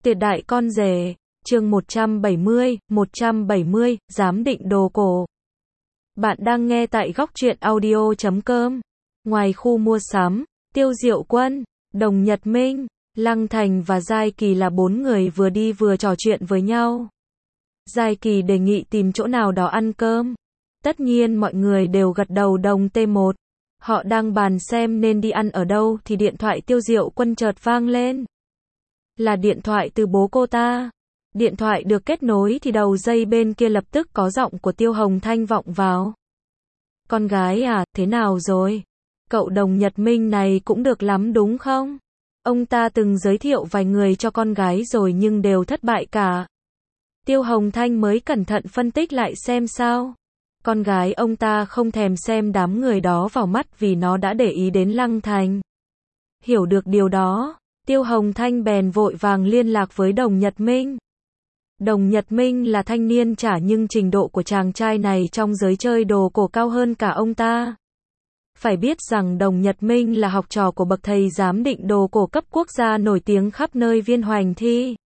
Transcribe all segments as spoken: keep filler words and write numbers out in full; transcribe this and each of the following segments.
Tuyệt đại con rể, chương một trăm bảy mươi, một trăm bảy mươi, giám định đồ cổ. Bạn đang nghe tại góc truyện audio chấm com. Ngoài khu mua sắm, Tiêu Diệu Quân, Đồng Nhật Minh, Lăng Thành và Giai Kỳ là bốn người vừa đi vừa trò chuyện với nhau. Giai Kỳ đề nghị tìm chỗ nào đó ăn cơm. Tất nhiên mọi người đều gật đầu đồng T một. Họ đang bàn xem nên đi ăn ở đâu thì điện thoại Tiêu Diệu Quân chợt vang lên. Là điện thoại từ bố cô ta. Điện thoại được kết nối thì đầu dây bên kia lập tức có giọng của Tiêu Hồng Thanh vọng vào. Con gái à, thế nào rồi? Cậu Đồng Nhật Minh này cũng được lắm đúng không? Ông ta từng giới thiệu vài người cho con gái rồi nhưng đều thất bại cả. Tiêu Hồng Thanh mới cẩn thận phân tích lại xem sao. Con gái ông ta không thèm xem đám người đó vào mắt vì nó đã để ý đến Lăng Thành. Hiểu được điều đó, Tiêu Hồng Thanh bèn vội vàng liên lạc với Đồng Nhật Minh. Đồng Nhật Minh là thanh niên trả nhưng trình độ của chàng trai này trong giới chơi đồ cổ cao hơn cả ông ta. Phải biết rằng Đồng Nhật Minh là học trò của bậc thầy giám định đồ cổ cấp quốc gia nổi tiếng khắp nơi Viên Hoành Thi.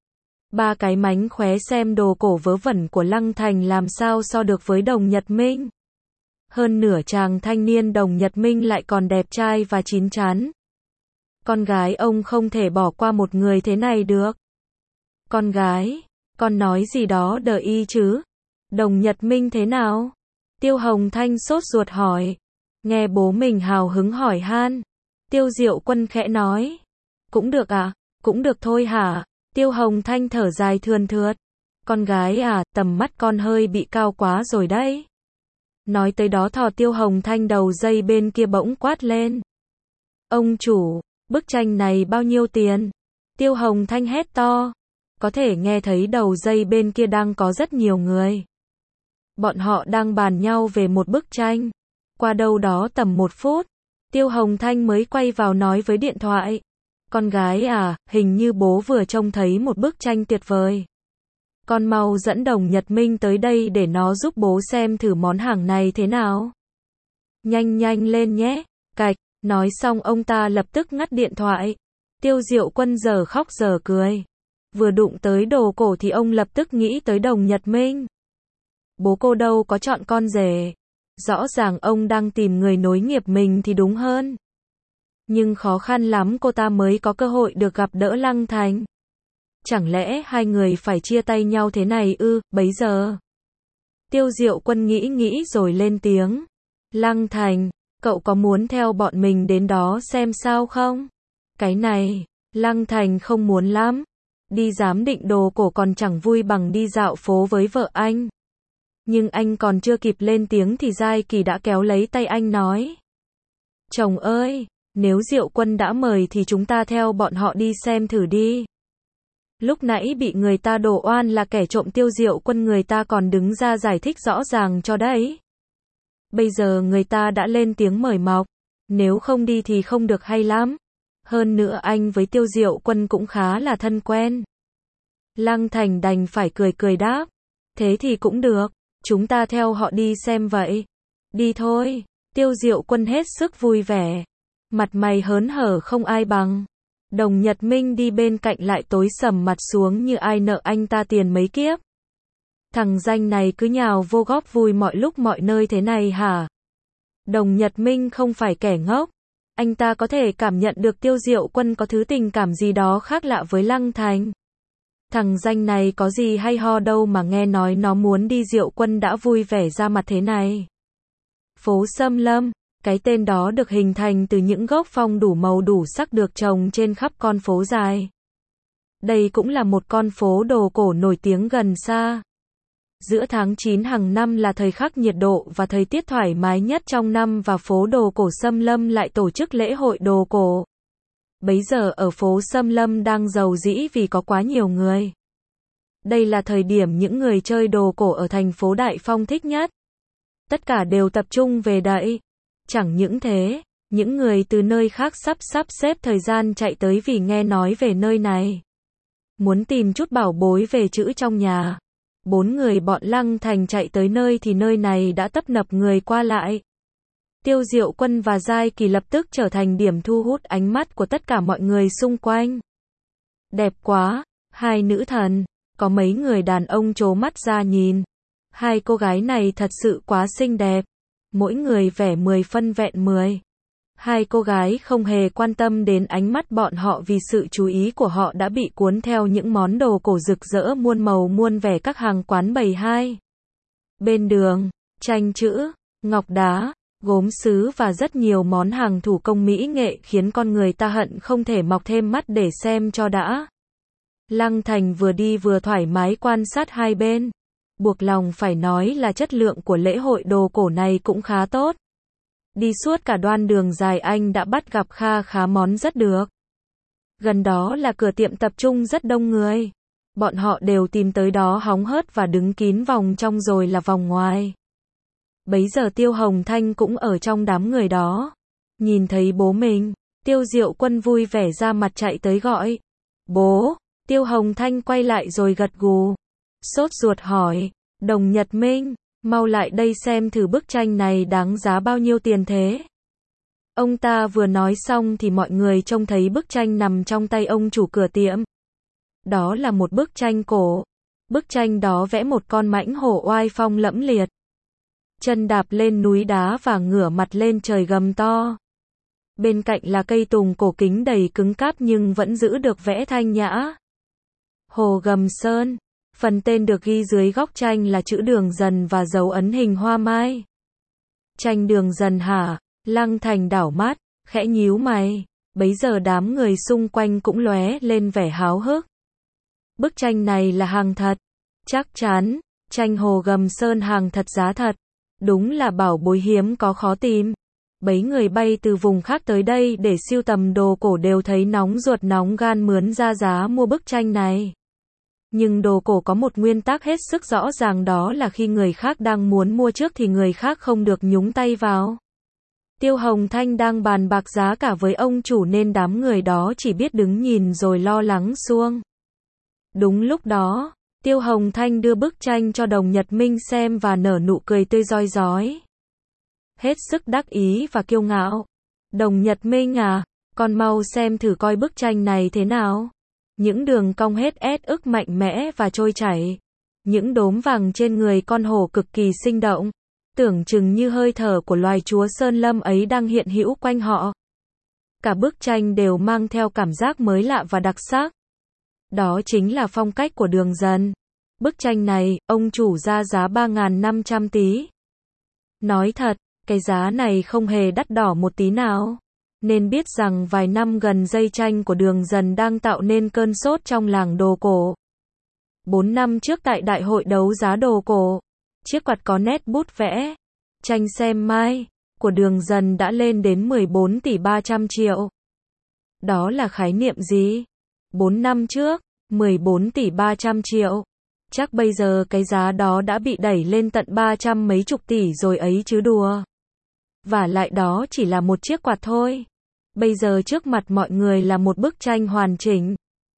Ba cái mánh khóe xem đồ cổ vớ vẩn của Lăng Thành làm sao so được với Đồng Nhật Minh. Hơn nửa chàng thanh niên Đồng Nhật Minh lại còn đẹp trai và chín chắn. Con gái ông không thể bỏ qua một người thế này được. Con gái, con nói gì đó đờ y chứ? Đồng Nhật Minh thế nào? Tiêu Hồng Thanh sốt ruột hỏi. Nghe bố mình hào hứng hỏi han. Tiêu Diệu Quân khẽ nói. Cũng được à? Cũng được thôi hả? Tiêu Hồng Thanh thở dài thườn thượt. Con gái à, tầm mắt con hơi bị cao quá rồi đấy. Nói tới đó thò Tiêu Hồng Thanh đầu dây bên kia bỗng quát lên. Ông chủ, bức tranh này bao nhiêu tiền? Tiêu Hồng Thanh hét to. Có thể nghe thấy đầu dây bên kia đang có rất nhiều người. Bọn họ đang bàn nhau về một bức tranh. Qua đâu đó tầm một phút, Tiêu Hồng Thanh mới quay vào nói với điện thoại. Con gái à, hình như bố vừa trông thấy một bức tranh tuyệt vời. Con mau dẫn Đồng Nhật Minh tới đây để nó giúp bố xem thử món hàng này thế nào. Nhanh nhanh lên nhé. Cạch, nói xong ông ta lập tức ngắt điện thoại. Tiêu Diệu Quân giờ khóc giờ cười. Vừa đụng tới đồ cổ thì ông lập tức nghĩ tới Đồng Nhật Minh. Bố cô đâu có chọn con rể. Rõ ràng ông đang tìm người nối nghiệp mình thì đúng hơn. Nhưng khó khăn lắm cô ta mới có cơ hội được gặp đỡ Lăng Thành. Chẳng lẽ hai người phải chia tay nhau thế này ư, bấy giờ? Tiêu Diệu Quân nghĩ nghĩ rồi lên tiếng. Lăng Thành, cậu có muốn theo bọn mình đến đó xem sao không? Cái này, Lăng Thành không muốn lắm. Đi giám định đồ cổ còn chẳng vui bằng đi dạo phố với vợ anh. Nhưng anh còn chưa kịp lên tiếng thì Giai Kỳ đã kéo lấy tay anh nói. Chồng ơi, nếu Diệu Quân đã mời thì chúng ta theo bọn họ đi xem thử đi. Lúc nãy bị người ta đổ oan là kẻ trộm Tiêu Diệu Quân, người ta còn đứng ra giải thích rõ ràng cho đấy. Bây giờ người ta đã lên tiếng mời mọc. Nếu không đi thì không được hay lắm. Hơn nữa anh với Tiêu Diệu Quân cũng khá là thân quen. Lăng Thành đành phải cười cười đáp. Thế thì cũng được, chúng ta theo họ đi xem vậy. Đi thôi. Tiêu Diệu Quân hết sức vui vẻ. Mặt mày hớn hở không ai bằng. Đồng Nhật Minh đi bên cạnh lại tối sầm mặt xuống như ai nợ anh ta tiền mấy kiếp. Thằng danh này cứ nhào vô góp vui mọi lúc mọi nơi thế này hả? Đồng Nhật Minh không phải kẻ ngốc. Anh ta có thể cảm nhận được Tiêu Diệu Quân có thứ tình cảm gì đó khác lạ với Lăng Thành. Thằng danh này có gì hay ho đâu mà nghe nói nó muốn đi Diệu Quân đã vui vẻ ra mặt thế này. Phố Sâm Lâm, cái tên đó được hình thành từ những gốc phong đủ màu đủ sắc được trồng trên khắp con phố dài. Đây cũng là một con phố đồ cổ nổi tiếng gần xa. Giữa tháng chín hàng năm là thời khắc nhiệt độ và thời tiết thoải mái nhất trong năm và phố đồ cổ Sâm Lâm lại tổ chức lễ hội đồ cổ. Bấy giờ ở phố Sâm Lâm đang rầu rĩ vì có quá nhiều người. Đây là thời điểm những người chơi đồ cổ ở thành phố Đại Phong thích nhất. Tất cả đều tập trung về đây. Chẳng những thế, những người từ nơi khác sắp sắp xếp thời gian chạy tới vì nghe nói về nơi này. Muốn tìm chút bảo bối về trữ trong nhà. Bốn người bọn Lăng Thành chạy tới nơi thì nơi này đã tấp nập người qua lại. Tiêu Diệu Quân và Giai Kỳ lập tức trở thành điểm thu hút ánh mắt của tất cả mọi người xung quanh. Đẹp quá, Hai nữ thần, có mấy người đàn ông trố mắt ra nhìn. Hai cô gái này thật sự quá xinh đẹp. Mỗi người vẻ mười phân vẹn mười. Hai cô gái không hề quan tâm đến ánh mắt bọn họ vì sự chú ý của họ đã bị cuốn theo những món đồ cổ rực rỡ muôn màu muôn vẻ các hàng quán bày hai bên đường, tranh chữ, ngọc đá, gốm sứ và rất nhiều món hàng thủ công mỹ nghệ khiến con người ta hận không thể mọc thêm mắt để xem cho đã. Lăng Thành vừa đi vừa thoải mái quan sát hai bên. Buộc lòng phải nói là chất lượng của lễ hội đồ cổ này cũng khá tốt. Đi suốt cả đoạn đường dài anh đã bắt gặp kha khá món rất được. Gần đó là cửa tiệm tập trung rất đông người. Bọn họ đều tìm tới đó hóng hớt và đứng kín vòng trong rồi là vòng ngoài. Bấy giờ Tiêu Hồng Thanh cũng ở trong đám người đó. Nhìn thấy bố mình, Tiêu Diệu Quân vui vẻ ra mặt chạy tới gọi. Bố! Tiêu Hồng Thanh quay lại rồi gật gù. Sốt ruột hỏi, Đồng Nhật Minh, mau lại đây xem thử bức tranh này đáng giá bao nhiêu tiền thế. Ông ta vừa nói xong thì mọi người trông thấy bức tranh nằm trong tay ông chủ cửa tiệm. Đó là một bức tranh cổ. Bức tranh đó vẽ một con mãnh hổ oai phong lẫm liệt. Chân đạp lên núi đá và ngửa mặt lên trời gầm to. Bên cạnh là cây tùng cổ kính đầy cứng cáp nhưng vẫn giữ được vẻ thanh nhã. Hồ Gầm Sơn. Phần tên được ghi dưới góc tranh là chữ Đường Dần và dấu ấn hình hoa mai. Tranh Đường Dần hả? Lăng Thành đảo mắt, khẽ nhíu mày. Bấy giờ đám người xung quanh cũng lóe lên vẻ háo hức. Bức tranh này là hàng thật. Chắc chắn, tranh Hồ Gầm Sơn hàng thật giá thật. Đúng là bảo bối hiếm có khó tìm. Bấy người bay từ vùng khác tới đây để sưu tầm đồ cổ đều thấy nóng ruột nóng gan mướn ra giá mua bức tranh này. Nhưng đồ cổ có một nguyên tắc hết sức rõ ràng, đó là khi người khác đang muốn mua trước thì người khác không được nhúng tay vào. Tiêu Hồng Thanh đang bàn bạc giá cả với ông chủ nên đám người đó chỉ biết đứng nhìn rồi lo lắng xuông. Đúng lúc đó, Tiêu Hồng Thanh đưa bức tranh cho Đồng Nhật Minh xem và nở nụ cười tươi rói rói. Hết sức đắc ý và kiêu ngạo. Đồng Nhật Minh à, con mau xem thử coi bức tranh này thế nào. Những đường cong hết ét ức mạnh mẽ và trôi chảy. Những đốm vàng trên người con hổ cực kỳ sinh động. Tưởng chừng như hơi thở của loài chúa Sơn Lâm ấy đang hiện hữu quanh họ. Cả bức tranh đều mang theo cảm giác mới lạ và đặc sắc. Đó chính là phong cách của Đường Dần. Bức tranh này, ông chủ ra giá ba nghìn năm trăm tí. Nói thật, cái giá này không hề đắt đỏ một tí nào. Nên biết rằng vài năm gần đây tranh của Đường Dần đang tạo nên cơn sốt trong làng đồ cổ. Bốn năm trước tại đại hội đấu giá đồ cổ, chiếc quạt có nét bút vẽ, tranh xem mai, của Đường Dần đã lên đến mười bốn tỷ ba trăm triệu. Đó là khái niệm gì? Bốn năm trước, mười bốn tỷ ba trăm triệu. Chắc bây giờ cái giá đó đã bị đẩy lên tận ba trăm mấy chục tỷ rồi ấy chứ đùa. Và lại đó chỉ là một chiếc quạt thôi. Bây giờ trước mặt mọi người là một bức tranh hoàn chỉnh.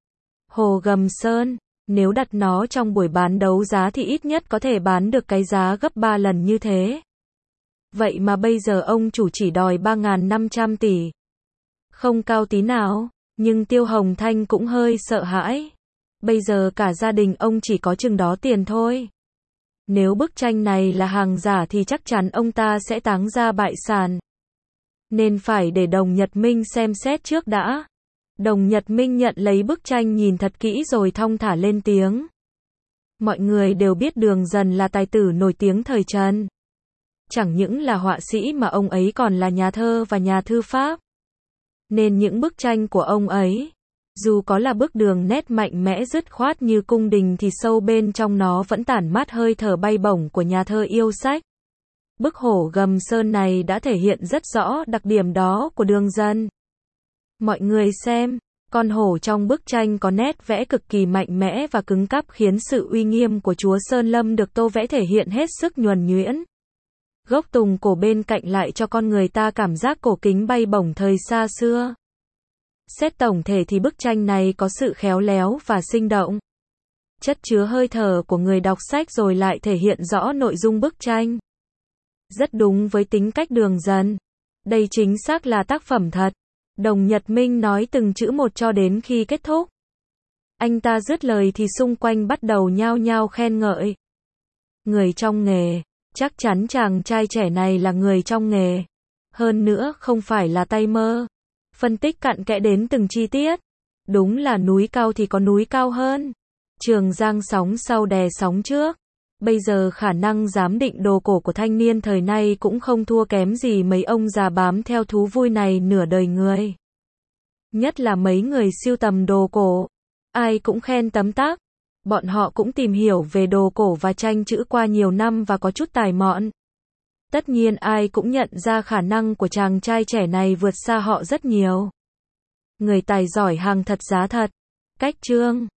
Hồ Gầm Sơn, nếu đặt nó trong buổi bán đấu giá thì ít nhất có thể bán được cái giá gấp ba lần như thế. Vậy mà bây giờ ông chủ chỉ đòi ba nghìn năm trăm tỷ. Không cao tí nào, nhưng Tiêu Hồng Thanh cũng hơi sợ hãi. Bây giờ cả gia đình ông chỉ có chừng đó tiền thôi. Nếu bức tranh này là hàng giả thì chắc chắn ông ta sẽ táng ra bại sản. Nên phải để Đồng Nhật Minh xem xét trước đã. Đồng Nhật Minh nhận lấy bức tranh nhìn thật kỹ rồi thong thả lên tiếng. Mọi người đều biết Đường Dần là tài tử nổi tiếng thời Trần. Chẳng những là họa sĩ mà ông ấy còn là nhà thơ và nhà thư pháp. Nên những bức tranh của ông ấy, dù có là bức đường nét mạnh mẽ dứt khoát như cung đình thì sâu bên trong nó vẫn tản mát hơi thở bay bổng của nhà thơ yêu sách. Bức Hổ Gầm Sơn này đã thể hiện rất rõ đặc điểm đó của Đường Dần. Mọi người xem, con hổ trong bức tranh có nét vẽ cực kỳ mạnh mẽ và cứng cáp khiến sự uy nghiêm của chúa Sơn Lâm được tô vẽ thể hiện hết sức nhuần nhuyễn. Gốc tùng cổ bên cạnh lại cho con người ta cảm giác cổ kính bay bổng thời xa xưa. Xét tổng thể thì bức tranh này có sự khéo léo và sinh động. Chất chứa hơi thở của người đọc sách rồi lại thể hiện rõ nội dung bức tranh. Rất đúng với tính cách Đường Dần. Đây chính xác là tác phẩm thật. Đồng Nhật Minh nói từng chữ một cho đến khi kết thúc. Anh ta dứt lời thì xung quanh bắt đầu nhao nhao khen ngợi. Người trong nghề, chắc chắn chàng trai trẻ này là người trong nghề. Hơn nữa không phải là tay mơ. Phân tích cặn kẽ đến từng chi tiết. Đúng là núi cao thì có núi cao hơn. Trường Giang sóng sau đè sóng trước. Bây giờ khả năng giám định đồ cổ của thanh niên thời nay cũng không thua kém gì mấy ông già bám theo thú vui này nửa đời người. Nhất là mấy người sưu tầm đồ cổ. Ai cũng khen tấm tắc. Bọn họ cũng tìm hiểu về đồ cổ và tranh chữ qua nhiều năm và có chút tài mọn. Tất nhiên ai cũng nhận ra khả năng của chàng trai trẻ này vượt xa họ rất nhiều. Người tài giỏi hàng thật giá thật. Cách chương